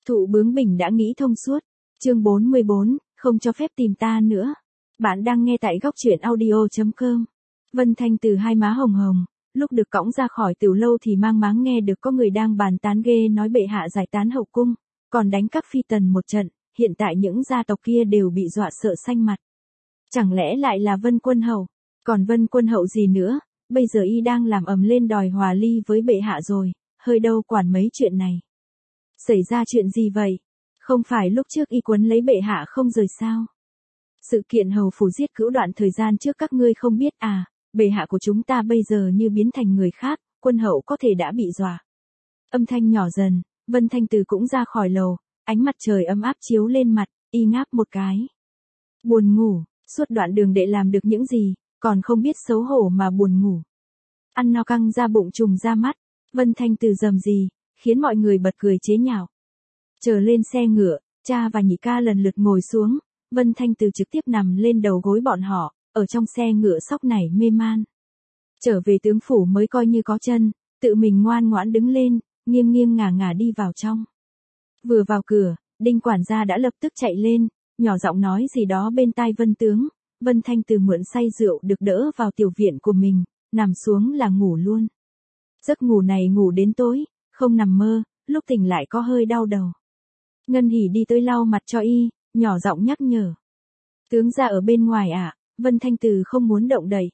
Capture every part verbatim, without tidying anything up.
Thụ bướng bỉnh đã nghĩ thông suốt. Chương bốn mươi bốn, không cho phép tìm ta nữa. Bạn đang nghe tại góc truyện audio chấm com. Vân Thanh Từ hai má hồng hồng, lúc được cõng ra khỏi tiểu lâu thì mang máng nghe được có người đang bàn tán ghê nói bệ hạ giải tán hậu cung, còn đánh các phi tần một trận, hiện tại những gia tộc kia đều bị dọa sợ xanh mặt. Chẳng lẽ lại là Vân Quân Hậu? Còn Vân Quân Hậu gì nữa, bây giờ y đang làm ầm lên đòi hòa ly với bệ hạ rồi, hơi đâu quản mấy chuyện này. Xảy ra chuyện gì vậy? Không phải lúc trước y quấn lấy bệ hạ không rời sao? Sự kiện hầu phủ giết cữu đoạn thời gian trước các ngươi không biết à, bệ hạ của chúng ta bây giờ như biến thành người khác, Quân Hậu có thể đã bị dọa. Âm thanh nhỏ dần, Vân Thanh Từ cũng ra khỏi lầu, ánh mặt trời ấm áp chiếu lên mặt, y ngáp một cái. Buồn ngủ, suốt đoạn đường để làm được những gì, còn không biết xấu hổ mà buồn ngủ. Ăn no căng ra bụng trùng ra mắt, Vân Thanh Từ rầm gì, khiến mọi người bật cười chế nhạo. Chờ lên xe ngựa, cha và nhị ca lần lượt ngồi xuống, Vân Thanh Từ trực tiếp nằm lên đầu gối bọn họ, ở trong xe ngựa sóc nảy mê man. Trở về tướng phủ mới coi như có chân, tự mình ngoan ngoãn đứng lên, nghiêng nghiêng ngả ngả đi vào trong. Vừa vào cửa, Đinh quản gia đã lập tức chạy lên, nhỏ giọng nói gì đó bên tai Vân tướng. Vân Thanh Từ mượn say rượu được đỡ vào tiểu viện của mình, nằm xuống là ngủ luôn. Giấc ngủ này ngủ đến tối, không nằm mơ, lúc tỉnh lại có hơi đau đầu. Ngân Hỷ đi tới lau mặt cho y, nhỏ giọng nhắc nhở. Tướng ra ở bên ngoài ạ, à? Vân Thanh Từ không muốn động đậy.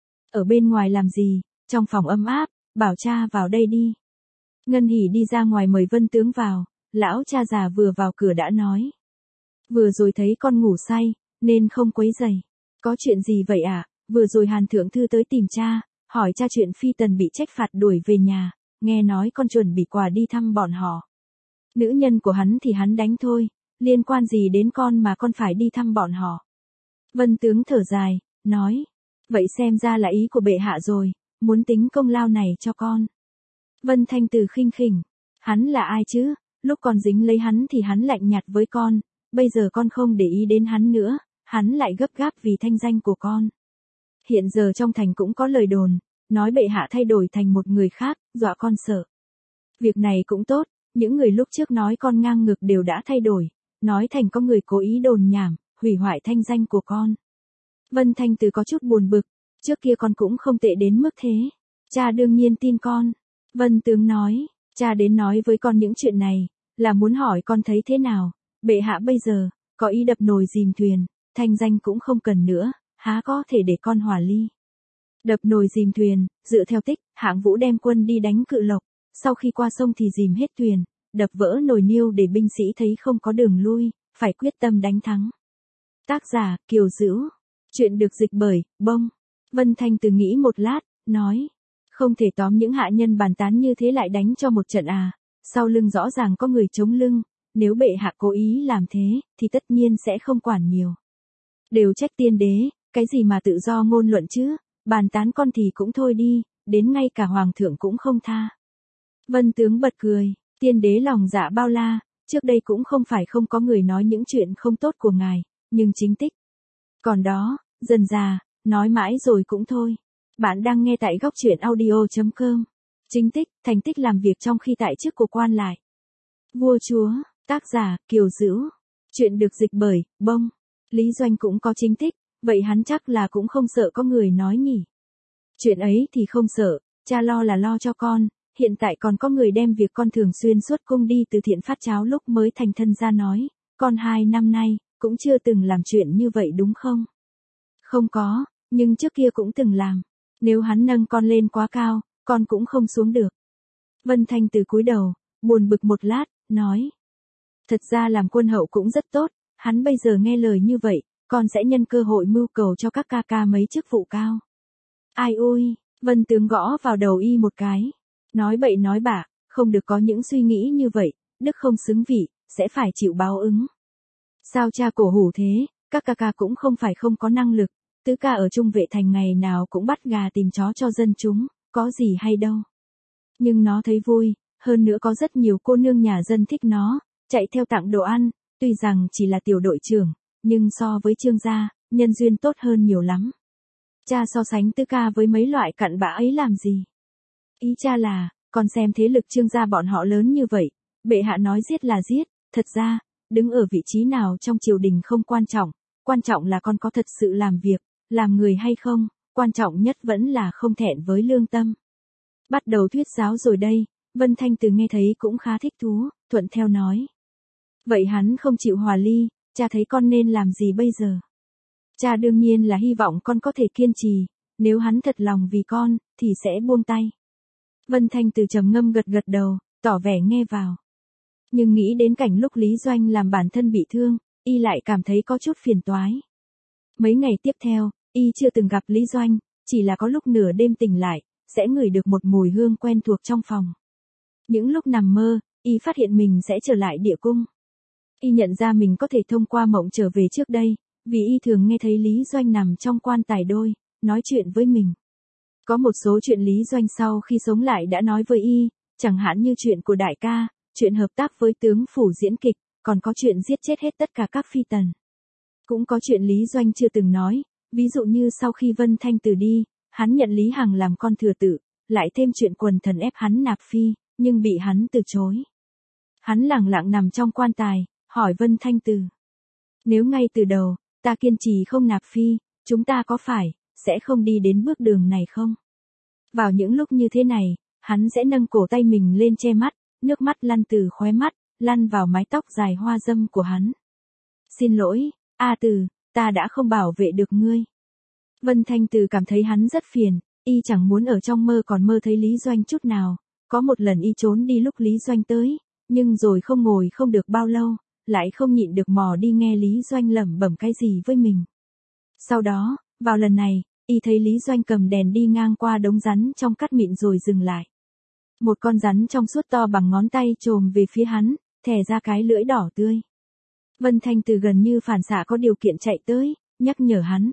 Ở bên ngoài làm gì, trong phòng ấm áp, bảo cha vào đây đi. Ngân Hỷ đi ra ngoài mời Vân tướng vào, lão cha già vừa vào cửa đã nói. Vừa rồi thấy con ngủ say, nên không quấy rầy. Có chuyện gì vậy ạ? À? Vừa rồi Hàn Thượng Thư tới tìm cha, hỏi cha chuyện phi tần bị trách phạt đuổi về nhà, nghe nói con chuẩn bị quà đi thăm bọn họ. Nữ nhân của hắn thì hắn đánh thôi, liên quan gì đến con mà con phải đi thăm bọn họ. Vân tướng thở dài, nói, vậy xem ra là ý của bệ hạ rồi, muốn tính công lao này cho con. Vân Thanh Từ khinh khỉnh, hắn là ai chứ, lúc con dính lấy hắn thì hắn lạnh nhạt với con, bây giờ con không để ý đến hắn nữa, hắn lại gấp gáp vì thanh danh của con. Hiện giờ trong thành cũng có lời đồn, nói bệ hạ thay đổi thành một người khác, dọa con sợ. Việc này cũng tốt, những người lúc trước nói con ngang ngược đều đã thay đổi, nói thành có người cố ý đồn nhảm, hủy hoại thanh danh của con. Vân Thanh Từ có chút buồn bực, trước kia con cũng không tệ đến mức thế. Cha đương nhiên tin con. Vân tướng nói, cha đến nói với con những chuyện này, là muốn hỏi con thấy thế nào, bệ hạ bây giờ, có ý đập nồi dìm thuyền, thanh danh cũng không cần nữa, há có thể để con hòa ly. Đập nồi dìm thuyền, dựa theo tích, Hạng Vũ đem quân đi đánh Cự Lộc, sau khi qua sông thì dìm hết thuyền, đập vỡ nồi niêu để binh sĩ thấy không có đường lui, phải quyết tâm đánh thắng. Tác giả, Kiều Dữu. Chuyện được dịch bởi, Bông. Vân Thanh Từ nghĩ một lát, nói, không thể tóm những hạ nhân bàn tán như thế lại đánh cho một trận à, sau lưng rõ ràng có người chống lưng, nếu bệ hạ cố ý làm thế, thì tất nhiên sẽ không quản nhiều. Đều trách tiên đế, cái gì mà tự do ngôn luận chứ, bàn tán con thì cũng thôi đi, đến ngay cả hoàng thượng cũng không tha. Vân tướng bật cười, tiên đế lòng dạ bao la, trước đây cũng không phải không có người nói những chuyện không tốt của ngài, nhưng chính tích. Còn đó, dần già, nói mãi rồi cũng thôi. Bạn đang nghe tại góc truyện audio chấm com. Chính tích, thành tích làm việc trong khi tại chức của quan lại. Vua chúa, tác giả, Kiều Dữu. Chuyện được dịch bởi, Bông. Lý Doanh cũng có chính tích, vậy hắn chắc là cũng không sợ có người nói nhỉ. Chuyện ấy thì không sợ, cha lo là lo cho con, hiện tại còn có người đem việc con thường xuyên xuất cung đi từ thiện phát cháo lúc mới thành thân ra nói, con hai năm nay, cũng chưa từng làm chuyện như vậy đúng không? Không có, nhưng trước kia cũng từng làm, nếu hắn nâng con lên quá cao, con cũng không xuống được. Vân Thanh Từ cúi đầu, buồn bực một lát, nói. Thật ra làm quân hậu cũng rất tốt, hắn bây giờ nghe lời như vậy, con sẽ nhân cơ hội mưu cầu cho các ca ca mấy chức vụ cao. Ai ôi, Vân tướng gõ vào đầu y một cái. Nói bậy nói bạ, không được có những suy nghĩ như vậy, đức không xứng vị, sẽ phải chịu báo ứng. Sao cha cổ hủ thế, các ca ca cũng không phải không có năng lực, tứ ca ở Trung Vệ Thành ngày nào cũng bắt gà tìm chó cho dân chúng, có gì hay đâu. Nhưng nó thấy vui, hơn nữa có rất nhiều cô nương nhà dân thích nó, chạy theo tặng đồ ăn, tuy rằng chỉ là tiểu đội trưởng, nhưng so với Trương gia, nhân duyên tốt hơn nhiều lắm. Cha so sánh tứ ca với mấy loại cặn bã ấy làm gì? Ý cha là, con xem thế lực Trương gia bọn họ lớn như vậy, bệ hạ nói giết là giết, Thật ra, đứng ở vị trí nào trong triều đình không quan trọng, quan trọng là con có thật sự làm việc, làm người hay không, quan trọng nhất vẫn là không thẹn với lương tâm. Bắt đầu thuyết giáo rồi đây, Vân Thanh Từ nghe thấy cũng khá thích thú, thuận theo nói. Vậy hắn không chịu hòa ly, cha thấy con nên làm gì bây giờ? Cha đương nhiên là hy vọng con có thể kiên trì, nếu hắn thật lòng vì con, thì sẽ buông tay. Vân Thanh Từ trầm ngâm gật gật đầu, tỏ vẻ nghe vào. Nhưng nghĩ đến cảnh lúc Lý Doanh làm bản thân bị thương, y lại cảm thấy có chút phiền toái. Mấy ngày tiếp theo, y chưa từng gặp Lý Doanh, chỉ là có lúc nửa đêm tỉnh lại, sẽ ngửi được một mùi hương quen thuộc trong phòng. Những lúc nằm mơ, y phát hiện mình sẽ trở lại địa cung. Y nhận ra mình có thể thông qua mộng trở về trước đây, vì y thường nghe thấy Lý Doanh nằm trong quan tài đôi, nói chuyện với mình. Có một số chuyện Lý Doanh sau khi sống lại đã nói với y, chẳng hạn như chuyện của đại ca, chuyện hợp tác với tướng phủ diễn kịch, còn có chuyện giết chết hết tất cả các phi tần. Cũng có chuyện Lý Doanh chưa từng nói, ví dụ như sau khi Vân Thanh Từ đi, hắn nhận Lý Hằng làm con thừa tự, lại thêm chuyện quần thần ép hắn nạp phi, nhưng bị hắn từ chối. Hắn lẳng lặng nằm trong quan tài, hỏi Vân Thanh Từ. Nếu ngay từ đầu, ta kiên trì không nạp phi, chúng ta có phải, sẽ không đi đến bước đường này không? Vào những lúc như thế này, hắn sẽ nâng cổ tay mình lên che mắt, nước mắt lăn từ khóe mắt, lăn vào mái tóc dài hoa dâm của hắn. Xin lỗi, A Từ, ta đã không bảo vệ được ngươi. Vân Thanh Từ cảm thấy hắn rất phiền, y chẳng muốn ở trong mơ còn mơ thấy Lý Doanh chút nào. Có một lần y trốn đi lúc Lý Doanh tới, nhưng rồi không ngồi không được bao lâu, lại không nhịn được mò đi nghe Lý Doanh lẩm bẩm cái gì với mình. Sau đó, vào lần này, y thấy Lý Doanh cầm đèn đi ngang qua đống rắn trong cát mịn rồi dừng lại. Một con rắn trong suốt to bằng ngón tay chồm về phía hắn, thè ra cái lưỡi đỏ tươi. Vân Thanh Từ gần như phản xạ có điều kiện chạy tới, nhắc nhở hắn.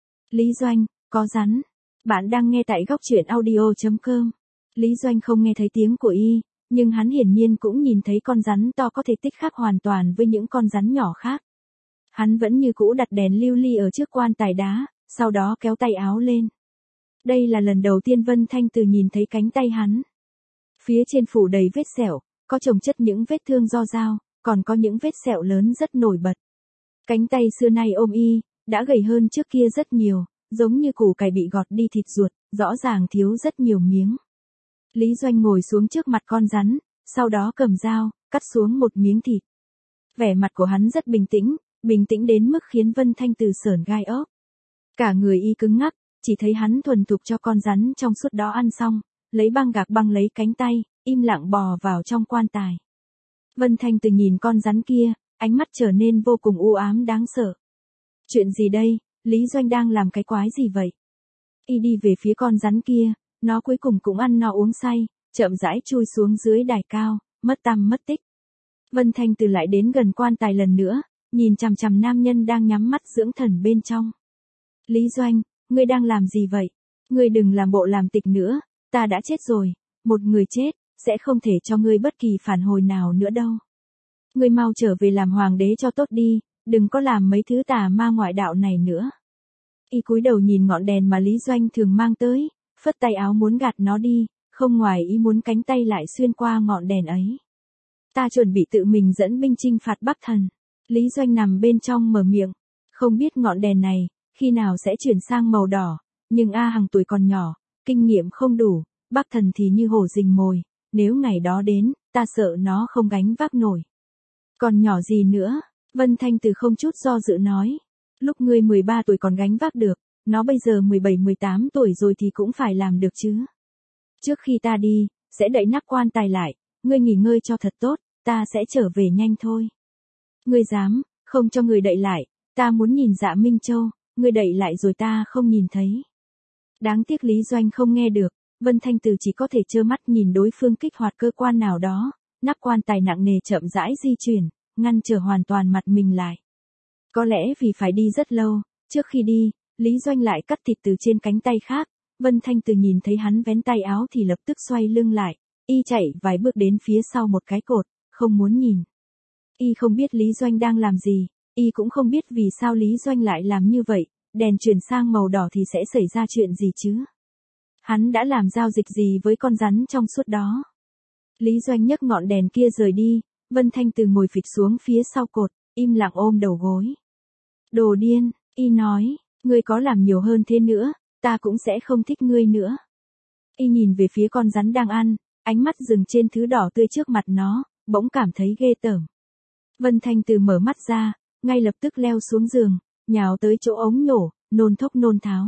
Lý Doanh, có rắn. Bạn đang nghe tại góc truyện audio chấm com. Lý Doanh không nghe thấy tiếng của y, nhưng hắn hiển nhiên cũng nhìn thấy con rắn to có thể tích khác hoàn toàn với những con rắn nhỏ khác. Hắn vẫn như cũ đặt đèn lưu ly ở trước quan tài đá, sau đó kéo tay áo lên. Đây là lần đầu tiên Vân Thanh Từ nhìn thấy cánh tay hắn. Phía trên phủ đầy vết sẹo, có chồng chất những vết thương do dao, còn có những vết sẹo lớn rất nổi bật. Cánh tay xưa nay ôm y, đã gầy hơn trước kia rất nhiều, giống như củ cải bị gọt đi thịt ruột, rõ ràng thiếu rất nhiều miếng. Lý Doanh ngồi xuống trước mặt con rắn, sau đó cầm dao, cắt xuống một miếng thịt. Vẻ mặt của hắn rất bình tĩnh, bình tĩnh đến mức khiến Vân Thanh Từ sởn gai ốc. Cả người y cứng ngắc, chỉ thấy hắn thuần thục cho con rắn trong suốt đó ăn xong, lấy băng gạc băng lấy cánh tay, im lặng bò vào trong quan tài. Vân Thanh Từ nhìn con rắn kia, ánh mắt trở nên vô cùng u ám đáng sợ. Chuyện gì đây, Lý Doanh đang làm cái quái gì vậy? Y đi về phía con rắn kia, nó cuối cùng cũng ăn no uống say, chậm rãi chui xuống dưới đài cao, mất tăm mất tích. Vân Thanh Từ lại đến gần quan tài lần nữa, nhìn chằm chằm nam nhân đang nhắm mắt dưỡng thần bên trong. Lý Doanh, ngươi đang làm gì vậy? Ngươi đừng làm bộ làm tịch nữa, ta đã chết rồi, một người chết, sẽ không thể cho ngươi bất kỳ phản hồi nào nữa đâu. Ngươi mau trở về làm hoàng đế cho tốt đi, đừng có làm mấy thứ tà ma ngoại đạo này nữa. Y cúi đầu nhìn ngọn đèn mà Lý Doanh thường mang tới, phất tay áo muốn gạt nó đi, không ngoài ý muốn cánh tay lại xuyên qua ngọn đèn ấy. Ta chuẩn bị tự mình dẫn binh chinh phạt Bắc Thần. Lý Doanh nằm bên trong mở miệng, không biết ngọn đèn này, khi nào sẽ chuyển sang màu đỏ, nhưng A Hằng tuổi còn nhỏ, kinh nghiệm không đủ, Bắc Thần thì như hổ rình mồi, nếu ngày đó đến, ta sợ nó không gánh vác nổi. Còn nhỏ gì nữa, Vân Thanh Từ không chút do dự nói, lúc ngươi mười ba tuổi còn gánh vác được, nó bây giờ mười bảy mười tám tuổi rồi thì cũng phải làm được chứ. Trước khi ta đi, sẽ đậy nắp quan tài lại, ngươi nghỉ ngơi cho thật tốt, ta sẽ trở về nhanh thôi. Ngươi dám, không cho người đậy lại, ta muốn nhìn Dạ Minh Châu, ngươi đậy lại rồi ta không nhìn thấy. Đáng tiếc Lý Doanh không nghe được, Vân Thanh Từ chỉ có thể trơ mắt nhìn đối phương kích hoạt cơ quan nào đó, nắp quan tài nặng nề chậm rãi di chuyển, ngăn trở hoàn toàn mặt mình lại. Có lẽ vì phải đi rất lâu, trước khi đi, Lý Doanh lại cắt thịt từ trên cánh tay khác, Vân Thanh Từ nhìn thấy hắn vén tay áo thì lập tức xoay lưng lại, y chạy vài bước đến phía sau một cái cột, không muốn nhìn. Y không biết Lý Doanh đang làm gì, y cũng không biết vì sao Lý Doanh lại làm như vậy, đèn chuyển sang màu đỏ thì sẽ xảy ra chuyện gì chứ. Hắn đã làm giao dịch gì với con rắn trong suốt đó. Lý Doanh nhấc ngọn đèn kia rời đi, Vân Thanh Từ ngồi phịch xuống phía sau cột, im lặng ôm đầu gối. Đồ điên, y nói, ngươi có làm nhiều hơn thế nữa, ta cũng sẽ không thích ngươi nữa. Y nhìn về phía con rắn đang ăn, ánh mắt dừng trên thứ đỏ tươi trước mặt nó, bỗng cảm thấy ghê tởm. Vân Thanh Từ mở mắt ra, ngay lập tức leo xuống giường, nhào tới chỗ ống nhổ, nôn thốc nôn tháo.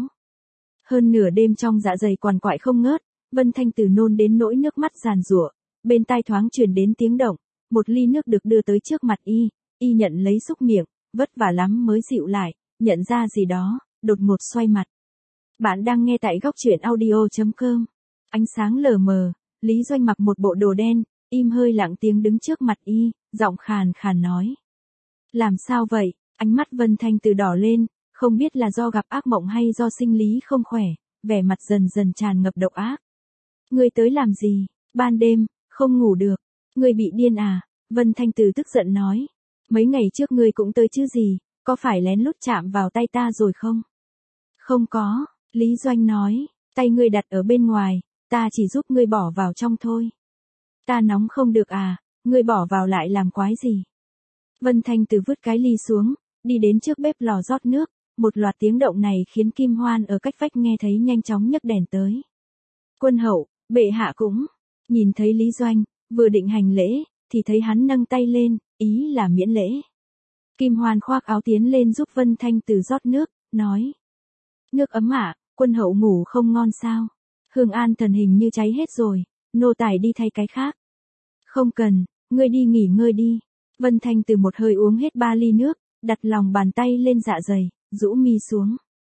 Hơn nửa đêm trong dạ dày quằn quại không ngớt, Vân Thanh Từ nôn đến nỗi nước mắt giàn giụa, bên tai thoáng truyền đến tiếng động, một ly nước được đưa tới trước mặt y, y nhận lấy xúc miệng, vất vả lắm mới dịu lại, nhận ra gì đó, đột ngột xoay mặt. Bạn đang nghe tại góc truyện audio chấm com. Ánh sáng lờ mờ, Lý Doanh mặc một bộ đồ đen, im hơi lặng tiếng đứng trước mặt y, giọng khàn khàn nói. Làm sao vậy? Ánh mắt Vân Thanh Từ đỏ lên, không biết là do gặp ác mộng hay do sinh lý không khỏe, vẻ mặt dần dần tràn ngập độc ác. Ngươi tới làm gì? Ban đêm, không ngủ được. Ngươi bị điên à? Vân Thanh Từ tức giận nói. Mấy ngày trước ngươi cũng tới chứ gì, có phải lén lút chạm vào tay ta rồi không? Không có, Lý Doanh nói, tay ngươi đặt ở bên ngoài, ta chỉ giúp ngươi bỏ vào trong thôi. Ta nóng không được à, ngươi bỏ vào lại làm quái gì? Vân Thanh Từ vứt cái ly xuống, đi đến trước bếp lò rót nước, một loạt tiếng động này khiến Kim Hoan ở cách vách nghe thấy nhanh chóng nhấc đèn tới. Quân hậu, bệ hạ cũng, nhìn thấy Lý Doanh, vừa định hành lễ, thì thấy hắn nâng tay lên, ý là miễn lễ. Kim Hoan khoác áo tiến lên giúp Vân Thanh Từ rót nước, nói. Nước ấm ạ, à, quân hậu ngủ không ngon sao? Hương An thần hình như cháy hết rồi, nô tài đi thay cái khác. Không cần, ngươi đi nghỉ ngơi đi. Vân Thanh Từ một hơi uống hết ba ly nước, đặt lòng bàn tay lên dạ dày, rũ mi xuống.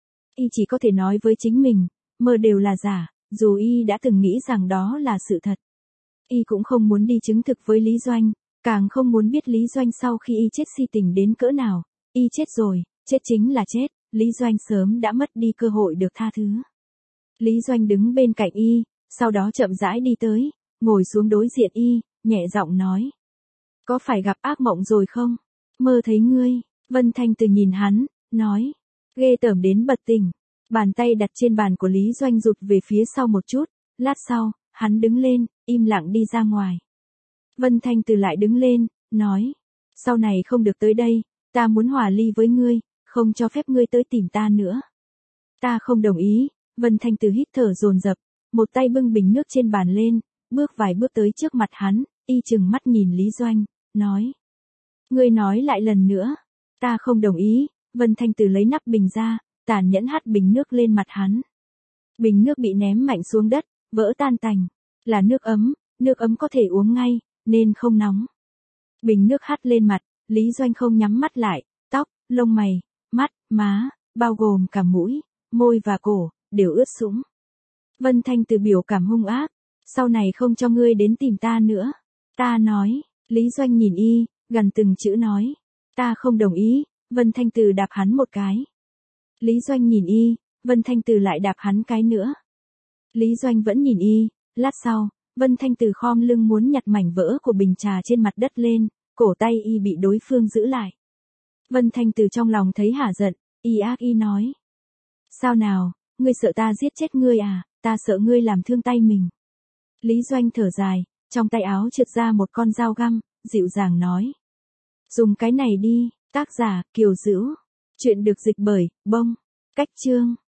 Y chỉ có thể nói với chính mình, mơ đều là giả, dù y đã từng nghĩ rằng đó là sự thật. Y cũng không muốn đi chứng thực với Lý Doanh, càng không muốn biết Lý Doanh sau khi y chết si tình đến cỡ nào. Y chết rồi, chết chính là chết, Lý Doanh sớm đã mất đi cơ hội được tha thứ. Lý Doanh đứng bên cạnh y, sau đó chậm rãi đi tới, ngồi xuống đối diện y, nhẹ giọng nói. Có phải gặp ác mộng rồi không? Mơ thấy ngươi. Vân Thanh Từ nhìn hắn, nói. Ghê tởm đến bật tỉnh. Bàn tay đặt trên bàn của Lý Doanh rụt về phía sau một chút, lát sau, hắn đứng lên, im lặng đi ra ngoài. Vân Thanh Từ lại đứng lên, nói. Sau này không được tới đây, ta muốn hòa ly với ngươi, không cho phép ngươi tới tìm ta nữa. Ta không đồng ý. Vân Thanh Từ hít thở dồn dập, một tay bưng bình nước trên bàn lên, bước vài bước tới trước mặt hắn, y chừng mắt nhìn Lý Doanh, nói. Ngươi nói lại lần nữa. Ta không đồng ý. Vân Thanh Từ lấy nắp bình ra, tàn nhẫn hắt bình nước lên mặt hắn. Bình nước bị ném mạnh xuống đất, vỡ tan tành. Là nước ấm, nước ấm có thể uống ngay, nên không nóng. Bình nước hắt lên mặt, Lý Doanh không nhắm mắt lại, tóc, lông mày, mắt, má, bao gồm cả mũi, môi và cổ, đều ướt sũng. Vân Thanh Từ biểu cảm hung ác, sau này không cho ngươi đến tìm ta nữa. Ta nói, Lý Doanh nhìn y, gần từng chữ nói. Ta không đồng ý. Vân Thanh Từ đạp hắn một cái. Lý Doanh nhìn y, Vân Thanh Từ lại đạp hắn cái nữa. Lý Doanh vẫn nhìn y, lát sau, Vân Thanh Từ khom lưng muốn nhặt mảnh vỡ của bình trà trên mặt đất lên, cổ tay y bị đối phương giữ lại. Vân Thanh Từ trong lòng thấy hả giận, y ác y nói. Sao nào, ngươi sợ ta giết chết ngươi à, ta sợ ngươi làm thương tay mình. Lý Doanh thở dài, trong tay áo trượt ra một con dao găm, dịu dàng nói. Dùng cái này đi. Tác giả, Kiều Dữu. Chuyện được dịch bởi, Bông. Cách chương.